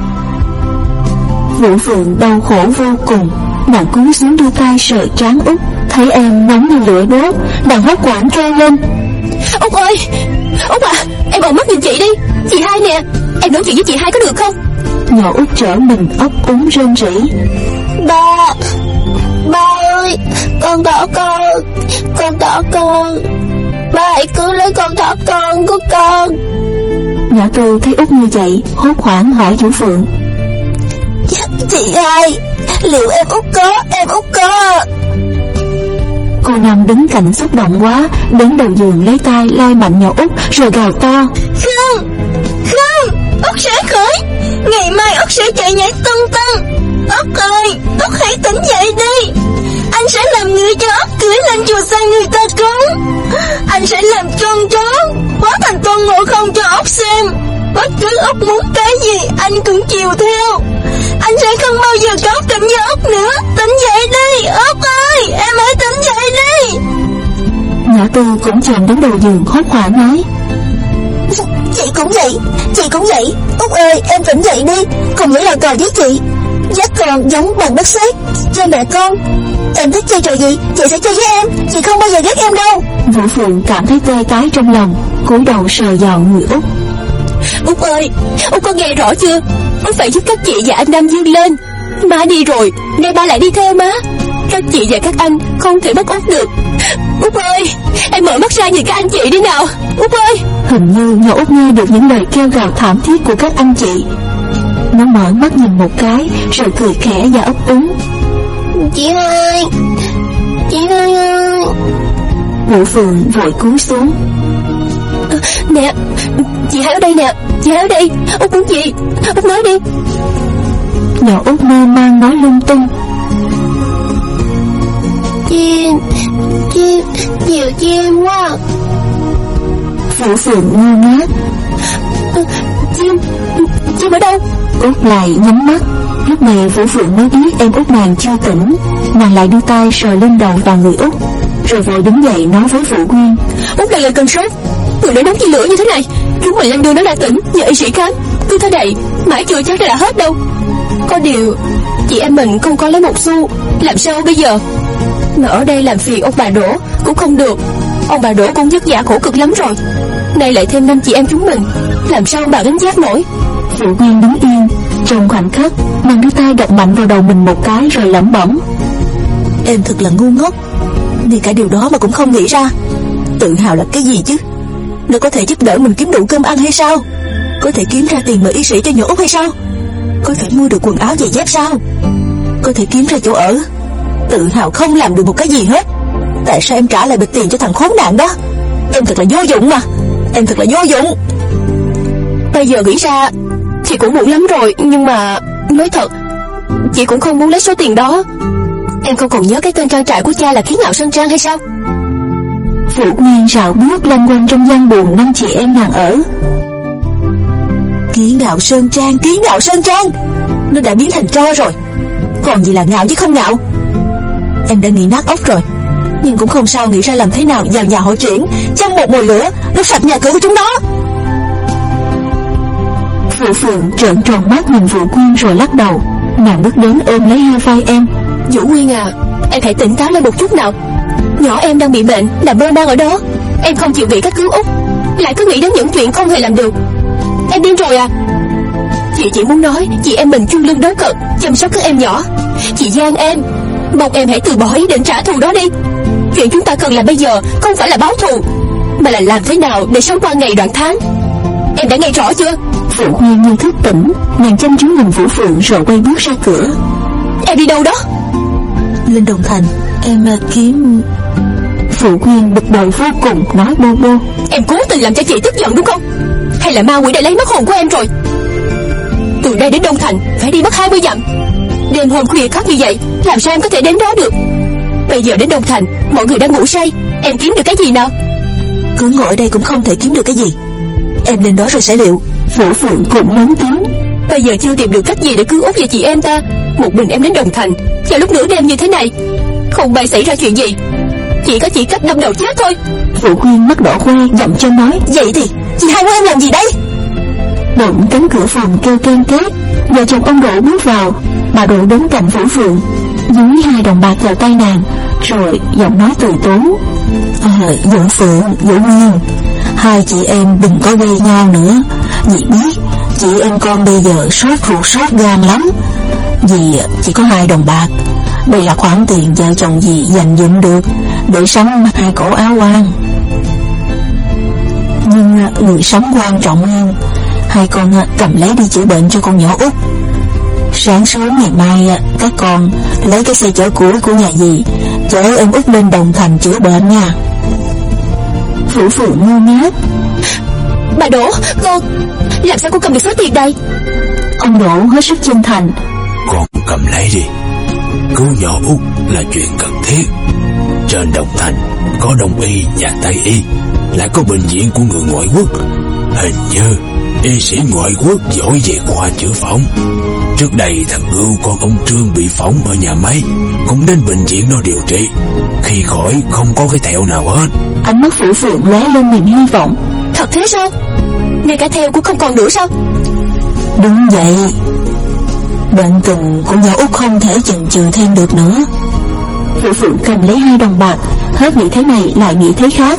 Vũ Phượng đau khổ vô cùng, nàng cúi xuống đưa tay sờ trán Út, thấy em nóng như lửa đốt, nàng hốt hoảng kêu lên: Út ơi, Út à, em còn mắt nhìn chị đi, chị hai nè, em nói chuyện với chị hai có được không? Nhỏ Út trở mình ấp úng rên rỉ: Ba, ba ơi, con thỏ con, con thỏ con, ba hãy cứu lấy con thỏ con của con. Nhỏ Tư thấy Út như vậy, hốt hoảng hỏi Vũ Phượng: Chị hai, liệu em Út có, em Út có? Cô Năm đứng cạnh xúc động quá, đến đầu giường lấy tay lay mạnh nhỏ Út rồi gào to: Không, không, Út sẽ khỏi, ngày mai Út sẽ chạy nhảy tung tăng. Út ơi, Út hãy tỉnh dậy đi, anh sẽ làm người chó cưỡi lên chùa sang người ta cúng. Anh sẽ làm con chó hóa thành con ngộ không cho ốc xem. Bất cứ ốc muốn cái gì anh cũng chiều theo. Anh sẽ không bao giờ cáu kỉnh với ốc nữa. Tỉnh dậy đi ốc ơi, em hãy tỉnh dậy đi. Nhỏ Tư cũng chạm đến đầu giường hốt hoảng nói: Chị cũng vậy, chị cũng vậy. Út ơi, em tỉnh dậy đi, không nhớ là cờ với chị. Dắt con giống bằng đất sét cho mẹ con. Em thích chơi trò gì, chị sẽ chơi với em. Chị không bao giờ ghét em đâu. Vũ Phượng cảm thấy tê tái trong lòng, cúi đầu sờ vào người Út. Út ơi, Út có nghe rõ chưa? Út phải giúp các chị và anh Nam Dương lên. Má đi rồi, nay ba lại đi theo má. Các chị và các anh không thể bắt Út được. Út ơi, em mở mắt ra nhìn các anh chị đi nào. Út ơi. Hình như nhỏ Út nghe được những lời kêu gào thảm thiết của các anh chị. Nó mở mắt nhìn một cái rồi cười khẽ và ấp úng: Chị hai, chị hai ơi. Vũ Phượng vội cúi xuống: à, Nè, chị hai ở đây nè, chị hai ở đây. Út muốn gì? Út nói đi. Nhỏ Út mê man nói lung tung: Chim, chim, nhiều chim quá. Vũ Phượng ngơ ngác: à, Chim, chim ở đâu? Út lại nhắm mắt. Lúc này Vũ Phượng mới biết em Út nàng chưa tỉnh. Nàng lại đưa tay sờ lên đầu và người Út, rồi vội đứng dậy nói với Vũ Quyên: Út đang lên cơn sốt. Người đã nóng như lửa như thế này, chúng mình lên đưa nó ra tỉnh nhờ y sĩ khám. Cứ thế này mãi chưa chắc đã hết đâu. Có điều chị em mình không có lấy một xu, làm sao bây giờ? Mà ở đây làm phiền ông bà Đỗ cũng không được. Ông bà Đỗ cũng vất vả khổ cực lắm rồi, nay lại thêm năm chị em chúng mình, làm sao bà gánh vác nổi? Vũ Quyên đứng yên. Trong khoảnh khắc, nàng đưa tay đập mạnh vào đầu mình một cái rồi lẩm bẩm: Em thật là ngu ngốc, ngay cả điều đó mà cũng không nghĩ ra. Tự hào là cái gì chứ? Nó có thể giúp đỡ mình kiếm đủ cơm ăn hay sao? Có thể kiếm ra tiền mời y sĩ cho nhỏ Út hay sao? Có thể mua được quần áo giày dép sao? Có thể kiếm ra chỗ ở. Tự hào không làm được một cái gì hết. Tại sao em trả lại bịch tiền cho thằng khốn nạn đó? Em thật là vô dụng mà. Em thật là vô dụng. Bây giờ nghĩ ra chị cũng muộn lắm rồi. Nhưng mà nói thật, chị cũng không muốn lấy số tiền đó. Em không còn nhớ cái tên trang trại của cha là Kiến Ngạo Sơn Trang hay sao? Vũ Nguyên rảo bước lanh quanh trong gian buồng năm chị em nàng ở. Kiến Ngạo Sơn Trang, Kiến Ngạo Sơn Trang, nó đã biến thành tro rồi. Còn gì là ngạo chứ không ngạo. Em đã nghĩ nát óc rồi, nhưng cũng không sao nghĩ ra làm thế nào vào nhà hội triển, châm một mồi lửa, đốt sạch nhà cửa của chúng nó. Vũ Phượng trợn tròn mắt nhìn Vũ Quyên rồi lắc đầu. Nàng bước đến ôm lấy hai vai em: Vũ Quyên à, em hãy tỉnh táo lên một chút nào. Nhỏ em đang bị bệnh, nằm mơ man ở đó. Em không chịu bị cấp cứu Út, lại cứ nghĩ đến những chuyện không hề làm được. Em điên rồi à? Chị chỉ muốn nói chị em mình chung lưng đấu cật, chăm sóc các em nhỏ. Chị gian em, mong em hãy từ bỏ ý định trả thù đó đi. Chuyện chúng ta cần làm bây giờ không phải là báo thù, mà là làm thế nào để sống qua ngày đoạn tháng. Em đã nghe rõ chưa? Vũ Nguyên như thức tỉnh. Nàng chăm chú nhìn Vũ Phượng rồi quay bước ra cửa. Em đi đâu đó? Lên Đồng Thành, em kiếm... Vũ Nguyên bực bội vô cùng nói bô bô: Em cố tình làm cho chị tức giận đúng không? Hay là ma quỷ đã lấy mất hồn của em rồi? Từ đây đến Đông Thành phải đi mất hai mươi dặm. Đêm hôm khuya khắc như vậy, làm sao em có thể đến đó được? Bây giờ đến Đông Thành, mọi người đang ngủ say, em kiếm được cái gì nào? Cứ ngồi ở đây cũng không thể kiếm được cái gì. Em lên đó rồi sẽ liệu. Vũ Phượng cũng lớn tiếng: Bây giờ chưa tìm được cách gì để cứu Út và chị em ta. Một mình em đến Đồng Thành vào lúc nửa đêm như thế này, không may xảy ra chuyện gì, chỉ có chỉ cách đâm đầu chết thôi. Vũ Quyên mắt đỏ hoe giọng cho nói: Vậy thì chị hai của em làm gì đấy? Bỗng cánh cửa phòng kêu ken két. Vợ chồng ông Đỗ bước vào. Bà Đỗ đến cạnh Vũ Phượng, dưới hai đồng bạc vào tay nàng, rồi giọng nói từ tốn: à, Vũ Phượng, Vũ Nguyên, hai chị em đừng có gây nhau nữa. Dì biết chị em con bây giờ sốt ruột sốt gan lắm. Dì chỉ có hai đồng bạc. Đây là khoản tiền vợ chồng dì dành dụm được để sắm hai cổ áo quan. Nhưng người sống quan trọng hơn. Hai con cầm lấy đi chữa bệnh cho con nhỏ Út. Sáng sớm ngày mai các con lấy cái xe chở củi của nhà dì chở em Út lên Đồng Thành chữa bệnh nha. Vũ Phượng ngơ ngác: Bà Đỗ, con làm sao con cầm được số tiền đây? Ông Đỗ hết sức chân thành: Con cầm lấy đi. Cứu nhỏ Út là chuyện cần thiết. Trên Đồng Thành có Đông y và Tây y, lại có bệnh viện của người ngoại quốc. Hình như y sĩ ngoại quốc giỏi về khoa chữa phỏng. Trước đây thằng Ưu con ông Trương bị phỏng ở nhà máy, cũng đến bệnh viện đó điều trị. Khi khỏi không có cái thẹo nào hết. Ánh mắt Phủ Phượng lóe lên niềm hy vọng. Thật thế sao? Ngay cả thẹo cũng không còn nữa sao? Đúng vậy. Bệnh tình của nhỏ Út không thể chần chừ thêm được nữa. Phủ Phượng cầm lấy hai đồng bạc, hết nghĩ thế này lại nghĩ thế khác.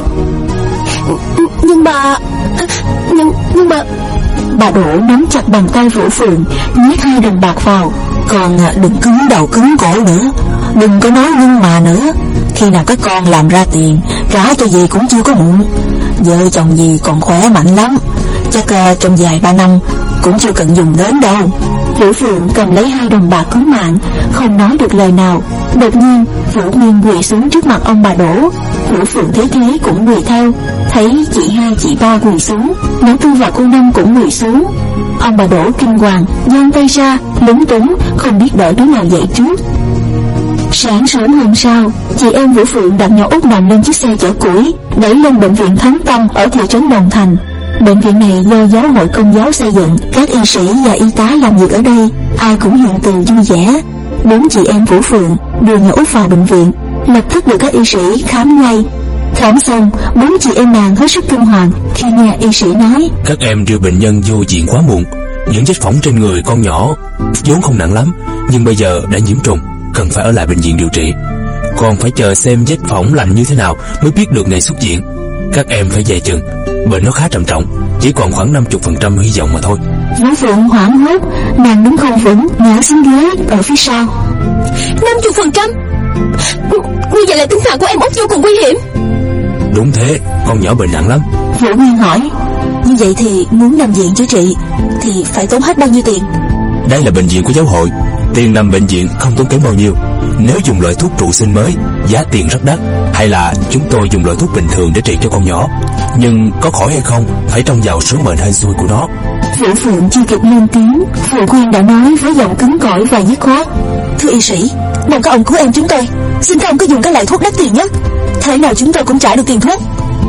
Nhưng mà Nhưng, nhưng mà Bà Đỗ nắm chặt bàn tay Phủ Phượng, nhét hai đồng bạc vào. Con đừng cứng đầu cứng cổ nữa, đừng có nói nhưng mà nữa. Khi nào các con làm ra tiền, trả cho dì cũng chưa có muộn. Vợ chồng dì còn khỏe mạnh lắm, chắc uh, trong vài ba năm cũng chưa cần dùng đến đâu. Phủ Phượng cầm lấy hai đồng bạc cứu mạng, không nói được lời nào. Đột nhiên Vũ Nguyên quỳ xuống trước mặt ông bà Đỗ. Phủ Phượng thấy thế cũng quỳ theo. Thấy chị hai chị ba quỳ xuống, Nhỏ Tư và cô Năm cũng quỳ xuống. Ông bà Đỗ kinh hoàng, giang tay ra, lúng túng, không biết đỡ đứa nào dậy trước. Sáng sớm hôm sau, chị em Vũ Phượng đặt nhỏ Út nằm lên chiếc xe chở củi, đẩy lên bệnh viện Thắng Tâm ở thị trấn Đồng Thành. Bệnh viện này do giáo hội Công giáo xây dựng, các y sĩ và y tá làm việc ở đây, ai cũng hiện từ vui vẻ. Bốn chị em Vũ Phượng đưa nhỏ Út vào bệnh viện, lập tức được các y sĩ khám ngay. Khám xong, bốn chị em nàng hết sức kinh hoàng khi nghe y sĩ nói: các em đưa bệnh nhân vô viện quá muộn. Những vết phỏng trên người con nhỏ vốn không nặng lắm, nhưng bây giờ đã nhiễm trùng, cần phải ở lại bệnh viện điều trị. Còn phải chờ xem vết phỏng lành như thế nào mới biết được ngày xuất viện. Các em phải dè chừng, bệnh nó khá trầm trọng, chỉ còn khoảng năm mươi phần trăm hy vọng mà thôi. Vũ Phượng hoảng hốt, nàng đứng không vững, ngã xuống ghế ở phía sau. Năm mươi phần trăm? Như vậy là tính mạng của em Út vô cùng nguy hiểm. Đúng thế, con nhỏ bệnh nặng lắm. Vũ Nguyên hỏi: như vậy thì muốn nằm viện chữa trị thì phải tốn hết bao nhiêu tiền? Đây là bệnh viện của giáo hội, tiền nằm bệnh viện không tốn kém bao nhiêu. Nếu dùng loại thuốc trụ sinh mới, giá tiền rất đắt. Hay là chúng tôi dùng loại thuốc bình thường để trị cho con nhỏ, nhưng có khỏi hay không phải trông vào số mệnh hay xui của nó. Vũ Phượng chưa kịp lên tiếng, Phụ Quyên đã nói với giọng cứng cỏi và dứt khoát: thưa y sĩ, mong các ông cứu em chúng tôi, xin các ông cứ dùng cái loại thuốc đắt tiền nhất, thế nào chúng tôi cũng trả được tiền thuốc.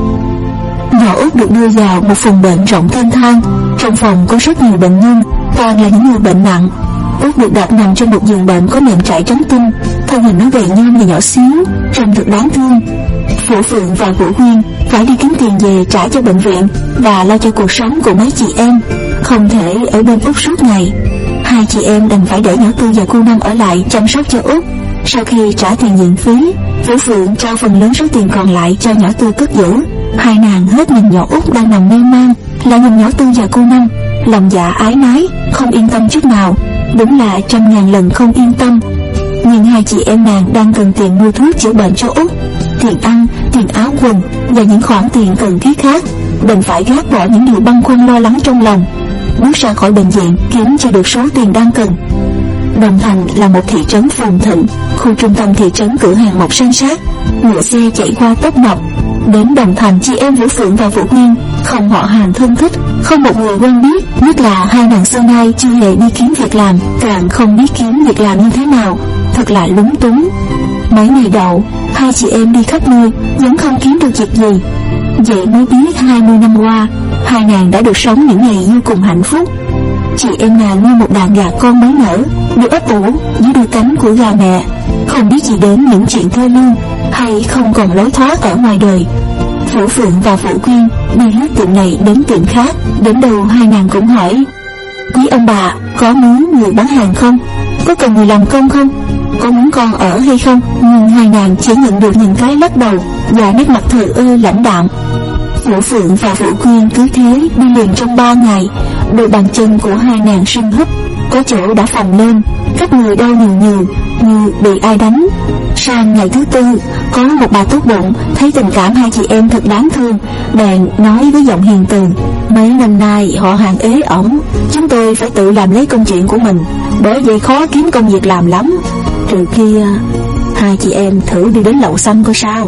Nhỏ Út được đưa vào một phòng bệnh rộng thênh thang. Trong phòng có rất nhiều bệnh nhân, toàn là những người bệnh nặng. Út được đặt nằm trên một giường bệnh có nệm trải trắng tinh, thân hình nó gầy nhom và nhỏ xíu, trông thật đáng thương. Vũ Phượng và Vũ Huyên phải đi kiếm tiền về trả cho bệnh viện và lo cho cuộc sống của mấy chị em, không thể ở bên Út suốt ngày. Hai chị em đành phải để nhỏ Tư và cô Năm ở lại chăm sóc cho Út. Sau khi trả tiền viện phí, Vũ Phượng trao phần lớn số tiền còn lại cho nhỏ Tư cất giữ. Hai nàng hết nhìn nhỏ Út đang nằm mê man, lại nhìn nhỏ Tư và cô Năm, lòng dạ ái nái, không yên tâm chút nào. Đúng là trăm ngàn lần không yên tâm. Nhưng hai chị em nàng đang cần tiền mua thuốc chữa bệnh cho Út, tiền ăn, tiền áo quần và những khoản tiền cần thiết khác, đành phải gác bỏ những điều băn khoăn lo lắng trong lòng, bước ra khỏi bệnh viện kiếm cho được số tiền đang cần. Đồng Thành là một thị trấn phồn thịnh, khu trung tâm thị trấn cửa hàng mọc san sát, ngựa xe chạy qua tấp nập. Đến Đồng Thành, chị em Vũ Phượng và Vũ Nguyên không họ hàng thân thích, không một người quen biết, nhất là hai nàng xưa nay chưa hề đi kiếm việc làm, càng không biết kiếm việc làm như thế nào, thật là lúng túng. Mấy ngày đầu, hai chị em đi khắp nơi vẫn không kiếm được việc gì. Vậy mới biết hai mươi năm qua, hai nàng đã được sống những ngày vô cùng hạnh phúc. Chị em nàng như một đàn gà con mới nở, được ấp ủ dưới đôi cánh của gà mẹ, không biết gì đến những chuyện thê lương hay không còn lối thoát ở ngoài đời. Vũ Phượng và Vũ Quyên đi hết tiệm này đến tiệm khác, đến đâu hai nàng cũng hỏi: quý ông bà có muốn người bán hàng không? Có cần người làm công không? Có muốn con ở hay không? Nhưng hai nàng chỉ nhận được những cái lắc đầu và nét mặt thờ ơ lãnh đạm. Vũ Phượng và Vũ Quyên cứ thế đi liền trong ba ngày, đôi bàn chân của hai nàng sưng húp, có chỗ đã phồng lên, các người đau nhiều nhiều như bị ai đánh. Sang ngày thứ tư, có một bà tốt bụng thấy tình cảm hai chị em thật đáng thương, bèn nói với giọng hiền từ: mấy năm nay họ hàng ế ổng, chúng tôi phải tự làm lấy công chuyện của mình, bởi vậy khó kiếm công việc làm lắm. Trừ kia hai chị em thử đi đến Lậu Xanh coi sao.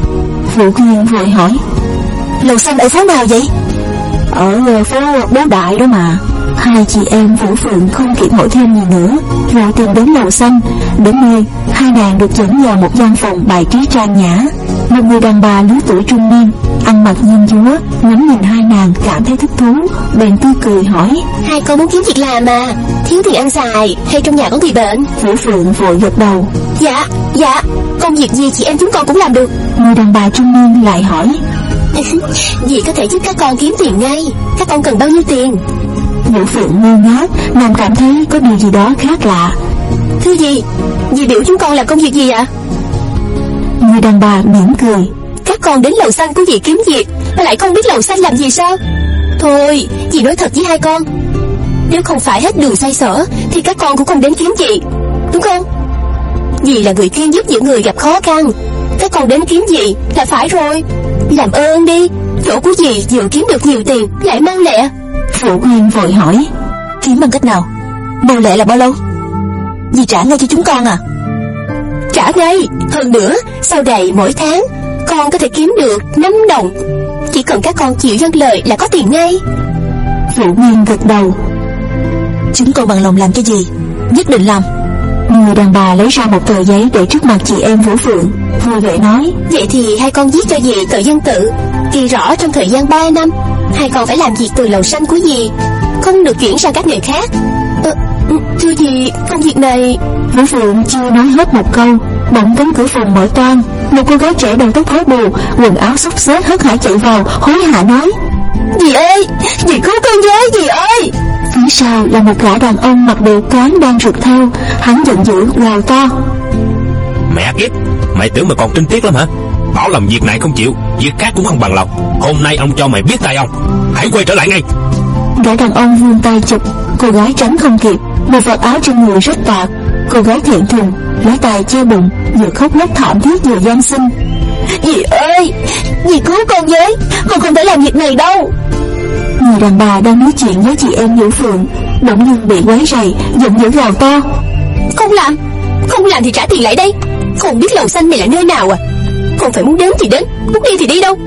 Vũ Quyên vội hỏi: Lầu Xanh ở phố nào vậy? Ở phố Bố Đại đó mà. Hai chị em Vũ Phượng không kịp hỏi thêm gì nữa, rồi tìm đến lầu xanh. Đến nơi, hai nàng được dẫn vào một gian phòng bài trí trang nhã. Một người đàn bà lứa tuổi trung niên, ăn mặc diêm dúa, ngắm nhìn hai nàng cảm thấy thích thú, bèn tươi cười hỏi: Hai con muốn kiếm việc làm mà, thiếu tiền ăn xài hay trong nhà có người bệnh? Vũ Phượng vội gật đầu: Dạ, dạ, công việc gì chị em chúng con cũng làm được. Người đàn bà trung niên lại hỏi: Dì có thể giúp các con kiếm tiền ngay, các con cần bao nhiêu tiền? Vũ Phượng ngơ ngác, nàng cảm thấy có điều gì đó khác lạ. Thưa dì, dì biểu chúng con làm công việc gì ạ? Người đàn bà mỉm cười: Các con đến lầu xanh của dì kiếm việc mà lại không biết lầu xanh làm gì sao? Thôi, dì nói thật với hai con, nếu không phải hết đường xoay sở thì các con cũng không đến kiếm dì, đúng không? Dì là người chuyên giúp những người gặp khó khăn, các con đến kiếm dì là phải rồi. Làm ơn đi, chỗ của dì vừa kiếm được nhiều tiền lại mau lẹ. Phụ Huynh vội hỏi: Kiếm bằng cách nào? Mau lẹ là bao lâu? Dì trả ngay cho chúng con à? Trả ngay. Hơn nữa, sau này mỗi tháng con có thể kiếm được năm đồng. Chỉ cần các con chịu dâng lời là có tiền ngay. Phụ Huynh gật đầu: Chúng con bằng lòng làm cho dì, nhất định làm. Người đàn bà lấy ra một tờ giấy để trước mặt chị em Vũ Phượng, vui vẻ nói: Vậy thì hai con viết cho dì tờ dân tự, ghi rõ trong thời gian ba năm hai con phải làm việc từ lầu xanh của dì, không được chuyển sang các nghề khác. Ờ, thưa dì, công việc này... Vũ Phượng chưa nói hết một câu, bỗng cánh cửa phòng mở toang. Một cô gái trẻ đầu tóc rối bù, quần áo xốc xếch hớt hải chạy vào, hối hả nói: Dì ơi, dì cứu con với, dì ơi! Phía sau là một gã đàn ông mặc đồ cán đang rụt theo. Hắn giận dữ gào to: Mẹ kiếp, mày tưởng mày còn trinh tiết lắm hả? Bảo làm việc này không chịu, việc khác cũng không bằng lòng. Hôm nay ông cho mày biết tay ông, hãy quay trở lại ngay. Gã đàn ông vươn tay chụp, cô gái tránh không kịp, một vật áo trên người rất tạp. Cô gái thẹn thùng lấy tay che bụng, vừa khóc lóc thảm thiết vừa van xin: Dì ơi, dì cứu con với, con không thể làm việc này đâu. Người đàn bà đang nói chuyện với chị em Vũ Phượng bỗng nhiên bị quấy rầy, giận dữ gào to: Không làm, không làm thì trả tiền lại đây. Không biết lầu xanh này là nơi nào à? Không phải muốn đến thì đến, muốn đi thì đi đâu.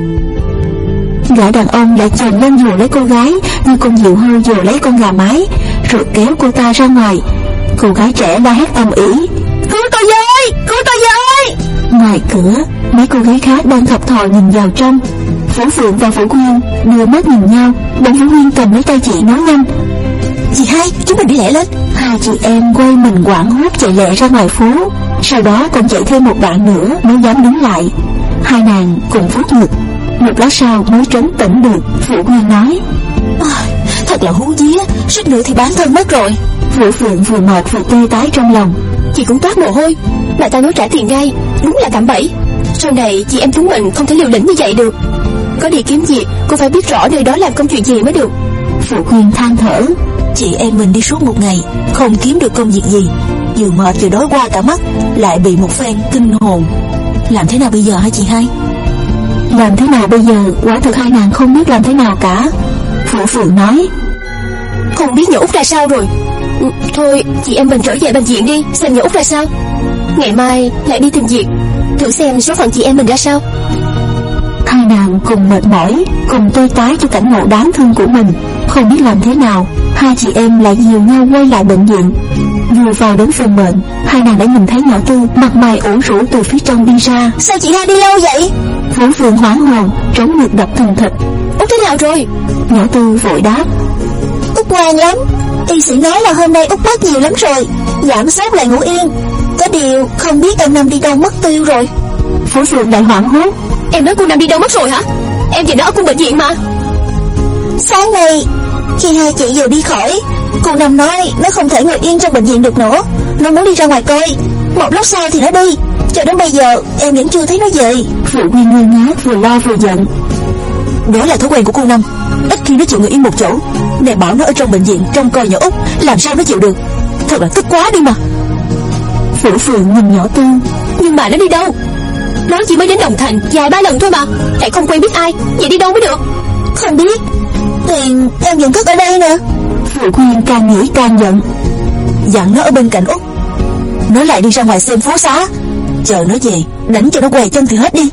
Gã đàn ông lại chồm lên dùa lấy cô gái như con diều hâu dùa lấy con gà mái, rồi kéo cô ta ra ngoài. Cô gái trẻ la hét ầm ĩ: Cứu tôi với, cứu tôi với! Ngoài cửa, mấy cô gái khác đang thập thò nhìn vào trong. Vũ Phượng và Vũ Quyên đưa mắt nhìn nhau, bỗng Vũ Quyên cầm lấy tay chị nói nhanh: Dì hai, chúng mình đi lẹ lên. Hai chị em quay mình hoảng hốt chạy lẹ ra ngoài phố. Sau đó còn chạy thêm một đoạn nữa mới dám đứng lại. Hai nàng cùng vuốt ngực. Một lát sau mới trấn tĩnh được. Vũ Quyên nói: à, Thật là hú vía, suýt nữa thì bán thân mất rồi. Vũ Phượng vừa mệt vừa tê tái trong lòng. Chị cũng toát mồ hôi, mà ta nói trả tiền ngay, đúng là cạm bẫy. Sau này chị em chúng mình không thể liều lĩnh như vậy được. Có đi kiếm việc cũng phải biết rõ nơi đó làm công chuyện gì mới được. Vũ Quyên than thở: Chị em mình đi suốt một ngày, không kiếm được công việc gì, vừa mệt vừa đói qua cả mắt, lại bị một phen kinh hồn. Làm thế nào bây giờ hả chị hai? Làm thế nào bây giờ, quả thực hai nàng không biết làm thế nào cả. Vũ Phượng nói: Không biết nhỏ Út ra sao rồi. ừ, Thôi chị em mình trở về bệnh viện đi, xem nhỏ Út ra sao. Ngày mai lại đi tìm việc, thử xem số phận chị em mình ra sao. Hai nàng cùng mệt mỏi, cùng tê tái cho cảnh ngộ đáng thương của mình. Không biết làm thế nào, hai chị em lại dìu nhau quay lại bệnh viện. Vừa vào đến phòng bệnh, hai nàng đã nhìn thấy nhỏ Tư mặt mày ủ rũ từ phía trong đi ra. Sao chị hai đi lâu vậy? Vũ Phượng hoảng hồn, trống ngực đập thình thịch. Út thế nào rồi? Nhỏ Tư vội đáp: Út ngoan lắm, y sĩ nói là hôm nay Út mất nhiều lắm rồi, giảm sốt lại ngủ yên. Có điều không biết em Năm đi đâu mất tiêu rồi. Vũ Phượng lại hoảng hốt: Em nói cô Năm đi đâu mất rồi hả? Em về nó ở cung bệnh viện mà. Sáng nay khi hai chị vừa đi khỏi, cô Năm nói nó không thể ngồi yên trong bệnh viện được nữa, nó muốn đi ra ngoài coi. Một lúc sau thì nó đi, cho đến bây giờ em vẫn chưa thấy nó về. Phụ Quyên ngơ ngác, vừa lo vừa giận. Đó là thói quen của cô Năm, ít khi nó chịu ngồi yên một chỗ. Này bảo nó ở trong bệnh viện trông coi nhỏ Út, làm sao nó chịu được? Thật là tức quá đi mà. Vũ Phượng nhìn nhỏ Tư: Nhưng mà nó đi đâu? Nó chỉ mới đến Đồng Thành vài ba lần thôi mà, lại không quen biết ai, vậy đi đâu mới được? Không biết. Tiền em vẫn cất ở đây nè. Phụ Quyên càng nghĩ càng giận. Dặn nó ở bên cạnh Út, nó lại đi ra ngoài xem phố xá, chờ nó về đánh cho nó què chân thì hết đi.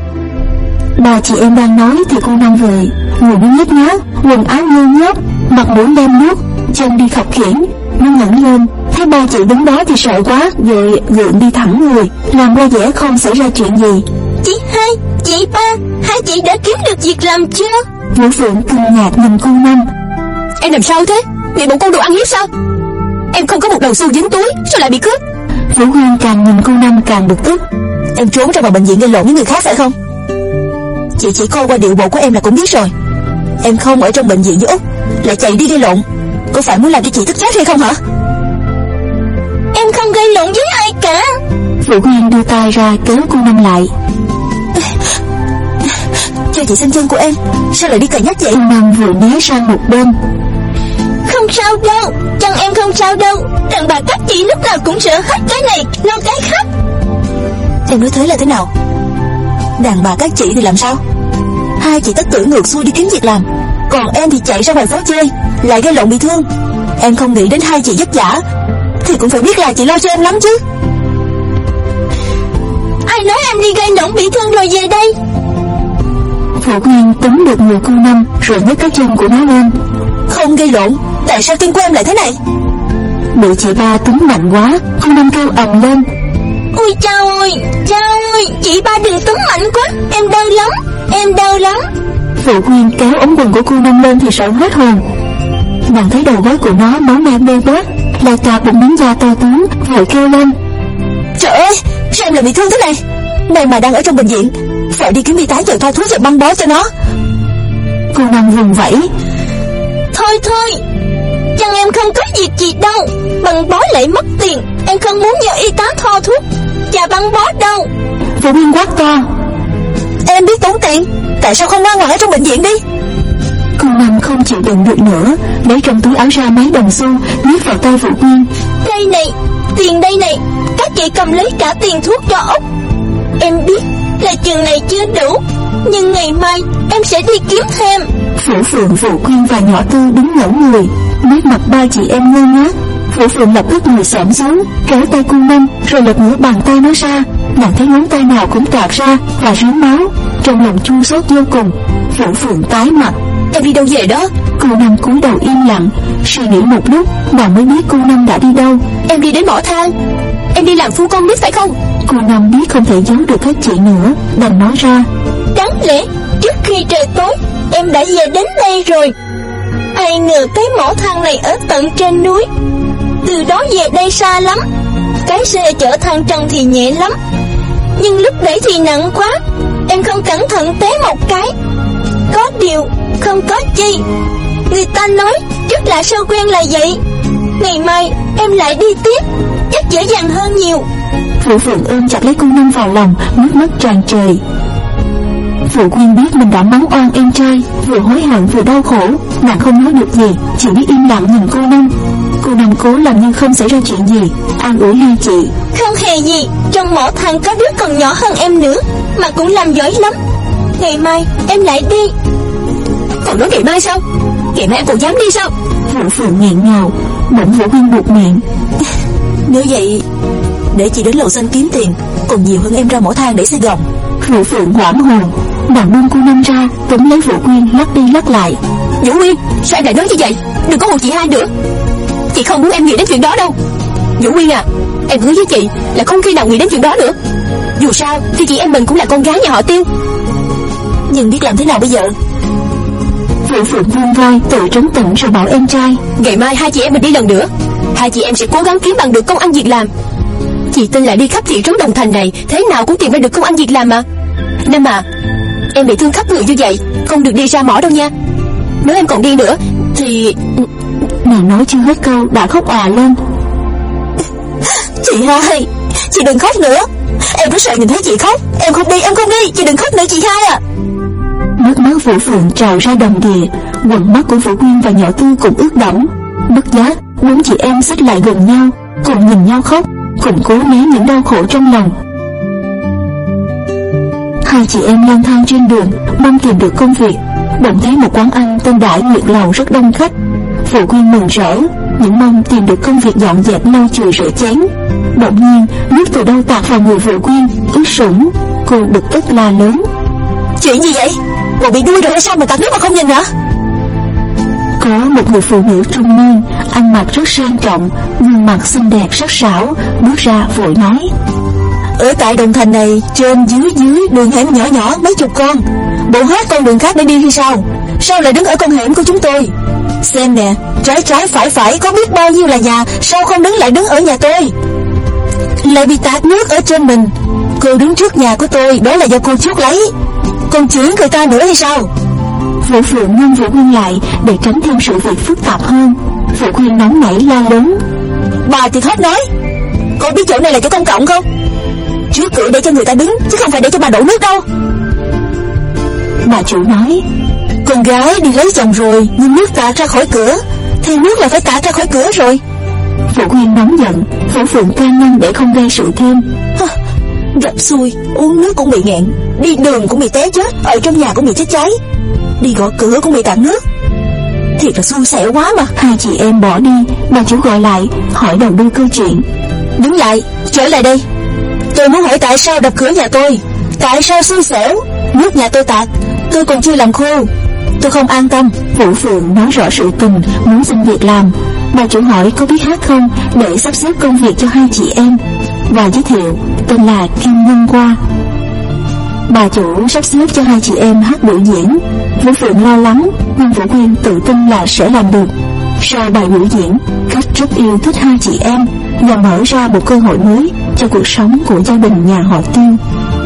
Ba chị em đang nói thì cô Năm về. Người nó nhếch nhác, quần áo nhơ nhớp, mặt mũi lem luốc, chân đi khập khiễng. Nó ngẩng lên, thấy ba chị đứng đó thì sợ quá, rồi gượng đi thẳng người, làm ra vẻ không xảy ra chuyện gì. Chị hai, chị ba, hai chị đã kiếm được việc làm chưa? Vũ Phượng kinh ngạc nhìn cô Năm. Em làm sao thế? Bị bọn con đồ ăn hiếp sao? Em không có một đồng xu dính túi, sao lại bị cướp? Vũ Huyên càng nhìn cô Năm càng bực tức. Em trốn ra vào bệnh viện gây lộn với người khác phải không? Chị chỉ coi qua điệu bộ của em là cũng biết rồi. Em không ở trong bệnh viện với Út, lại chạy đi gây lộn, có phải muốn làm cho chị tức chết hay không hả? Em không gây lộn với ai cả. Vũ Huyên đưa tay ra kéo cô Năm lại. Cho chị xem chân của em, sao lại đi cà nhắc vậy? Cô Năm vừa né sang một bên. Không sao đâu, chân em không sao đâu. Đàn bà các chị lúc nào cũng sợ hết cái này lo cái khác. Em nói thế là thế nào? Đàn bà các chị thì làm sao? Hai chị tất tử ngược xuôi đi kiếm việc làm, còn em thì chạy ra ngoài phố chơi, lại gây lộn bị thương. Em không nghĩ đến hai chị vất vả thì cũng phải biết là chị lo cho em lắm chứ. Ai nói em đi gây lộn bị thương rồi về đây? Vũ Huyên túm được người cô Năm rồi nhấc cái chân của nó lên. Không gây lộn, tại sao chân của em lại thế này? Bị chị ba túm mạnh quá, cô Năm kêu ầm lên. Ôi chao ơi, chao ơi, chị ba đừng túm mạnh quá, em đau lắm, em đau lắm. Vũ Huyên kéo ống quần của cô Năm lên thì sợ hết hồn. Nàng thấy đầu gối của nó máu me bê bết, lại tạt một miếng da to tướng, vội kêu lên. Trời ơi, sao em lại bị thương thế này? Này mà đang ở trong bệnh viện, phải đi kiếm y tá giờ thoa thuốc rồi băng bó cho nó. Cô Năm vùng vẫy. Thôi thôi, chân em không có việc gì đâu, băng bó lại mất tiền. Em không muốn nhờ y tá thoa thuốc và băng bó đâu. Vũ Huyên quát to. Em biết tốn tiền, tại sao không ngoan ngoãn ở trong bệnh viện đi? Cô Năm không chịu đựng được nữa, lấy trong túi áo ra mấy đồng xu nhét vào tay Vũ Huyên. Đây này, tiền đây này, các chị cầm lấy cả tiền thuốc cho Út. Em biết là chừng này chưa đủ, nhưng ngày mai em sẽ đi kiếm thêm. Vũ Phượng, Vũ Huyên và Nhỏ Tư đứng ngẩn người, nét mặt ba chị em ngơ ngác. Vũ Phượng lập tức ngồi xổm xuống, kéo tay cô Năm rồi lật ngửa bàn tay nó ra. Nàng thấy ngón tay nào cũng toạc ra và rớm máu, trong lòng chua xót vô cùng. Vũ Phượng tái mặt. Em đi đâu về đó? Cô Năm cúi đầu im lặng, suy nghĩ một lúc, nàng mới biết cô Năm đã đi đâu. Em đi đến mỏ than. Em đi làm phu công biết phải không? Cô Năm biết không thể giấu được các chị nữa, đành nói ra. Đáng lẽ trước khi trời tối em đã về đến đây rồi. Ai ngờ cái mỏ than này ở tận trên núi, từ đó về đây xa lắm. Cái xe chở than trần thì nhẹ lắm, nhưng lúc đẩy thì nặng quá. Em không cẩn thận té một cái. Có điều không có chi, người ta nói trước lạ sau quen là vậy. Ngày mai em lại đi tiếp, chắc dễ dàng hơn nhiều. Vũ Phượng ôm chặt lấy cô Năm vào lòng, nước mắt tràn trề. Vũ Huyên biết mình đã mắng oan em trai, vừa hối hận vừa đau khổ. Nàng không nói được gì, chỉ biết im lặng nhìn cô Năm. Cô Năm cố làm như không xảy ra chuyện gì, an ủi hai chị. Không hề gì, trong mỏ than có đứa còn nhỏ hơn em nữa, mà cũng làm giỏi lắm. Ngày mai em lại đi. Còn nói ngày mai sao? Ngày mai em còn dám đi sao? Vũ Phượng nghẹn ngào, bỗng Vũ Huyên buột miệng. Nếu vậy, để chị đến lầu xanh kiếm tiền, còn nhiều hơn em ra mỏ than để xây gồng. Vũ Phượng hoảng hồn, nàng buông cô Năm ra, túm lấy Vũ Huyên lắc đi lắc lại. Vũ Huyên, sao em lại nói như vậy? Đừng có hù chị hai nữa. Chị không muốn em nghĩ đến chuyện đó đâu. Vũ Huyên à, em hứa với chị là không khi nào nghĩ đến chuyện đó nữa. Dù sao thì chị em mình cũng là con gái nhà họ Tiêu. Nhưng biết làm thế nào bây giờ? Vũ Phượng vươn vai tự trấn tĩnh rồi bảo em trai. Ngày mai hai chị em mình đi lần nữa, hai chị em sẽ cố gắng kiếm bằng được công ăn việc làm. Chị tin là đi khắp thị trấn Đồng Thành này, thế nào cũng tìm ra được công ăn việc làm mà. Năm à, em bị thương khắp người như vậy, không được đi ra mỏ đâu nha. Nếu em còn đi nữa thì... Nàng nói chưa hết câu đã khóc òa lên. Chị hai, chị đừng khóc nữa. Em rất sợ nhìn thấy chị khóc. Em không đi, em không đi, chị đừng khóc nữa chị hai à. Nước mắt Vũ Phượng trào ra đầm đìa, quần mắt của Vũ Huyên và Nhỏ Tư cũng ướt đẫm. Bất giác bốn chị em xích lại gần nhau, cùng nhìn nhau khóc, cùng cố né những đau khổ trong lòng. Hai chị em lang thang trên đường, mong tìm được công việc. Bỗng thấy một quán ăn tên Đại Nguyệt Lầu rất đông khách. Vũ Huyên mừng rỡ, những mong tìm được công việc dọn dẹp lau chùi rửa chén. Bỗng nhiên nước từ đâu tạt vào người Vũ Huyên, ướt sũng. Cô bực tức la lớn. Chuyện gì vậy? Bộ bị đuôi rồi hay sao mà tạt nước mà không nhìn hả? Có một người phụ nữ trung niên ăn mặc rất sang trọng, gương mặt xinh đẹp sắc sảo, bước ra vội nói: Ở tại Đồng Thành này, trên dưới dưới đường hẻm nhỏ nhỏ mấy chục con, bộ hết con đường khác để đi hay sao? Sao lại đứng ở con hẻm của chúng tôi? Xem nè, trái trái phải phải có biết bao nhiêu là nhà, sao không đứng lại đứng ở nhà tôi? Lại bị tạt nước ở trên mình. Cô đứng trước nhà của tôi, đó là do cô chuốc lấy. Còn chửi người ta nữa hay sao? Vũ Phượng ngăn Vũ Quyên lại để tránh thêm sự việc phức tạp hơn. Vũ Quyên nóng nảy la lớn: Bà thì hết nói, cô biết chỗ này là chỗ công cộng không? Trước cửa để cho người ta đứng, chứ không phải để cho bà đổ nước đâu. Bà chủ nói: Con gái đi lấy chồng rồi, nhưng nước tạt ra khỏi cửa thì nước là phải tạt ra khỏi cửa rồi. Vũ Quyên nóng giận, Vũ Phượng can ngăn để không gây sự thêm. Gặp xui, uống nước cũng bị nghẹn, đi đường cũng bị té chết, ở trong nhà cũng bị chết cháy, đi gõ cửa cũng bị tạt nước. Thiệt là xui xẻo quá mà. Hai chị em bỏ đi, bà chủ gọi lại, hỏi đầu đuôi câu chuyện. Đứng lại, trở lại đây. Tôi muốn hỏi tại sao đập cửa nhà tôi, tại sao xui xẻo, nước nhà tôi tạt, tôi còn chưa làm khô, tôi không an tâm. Vũ Phượng nói rõ sự tình, muốn xin việc làm. Bà chủ hỏi có biết hát không để sắp xếp công việc cho hai chị em, và giới thiệu tên là Kim Ngân Qua. Bà chủ sắp xếp cho hai chị em hát biểu diễn. Vũ Phượng lo lắng, nhưng Vũ Quyên tự tin là sẽ làm được. Sau bài biểu diễn, khách rất yêu thích hai chị em và mở ra một cơ hội mới cho cuộc sống của gia đình nhà họ Tiêu.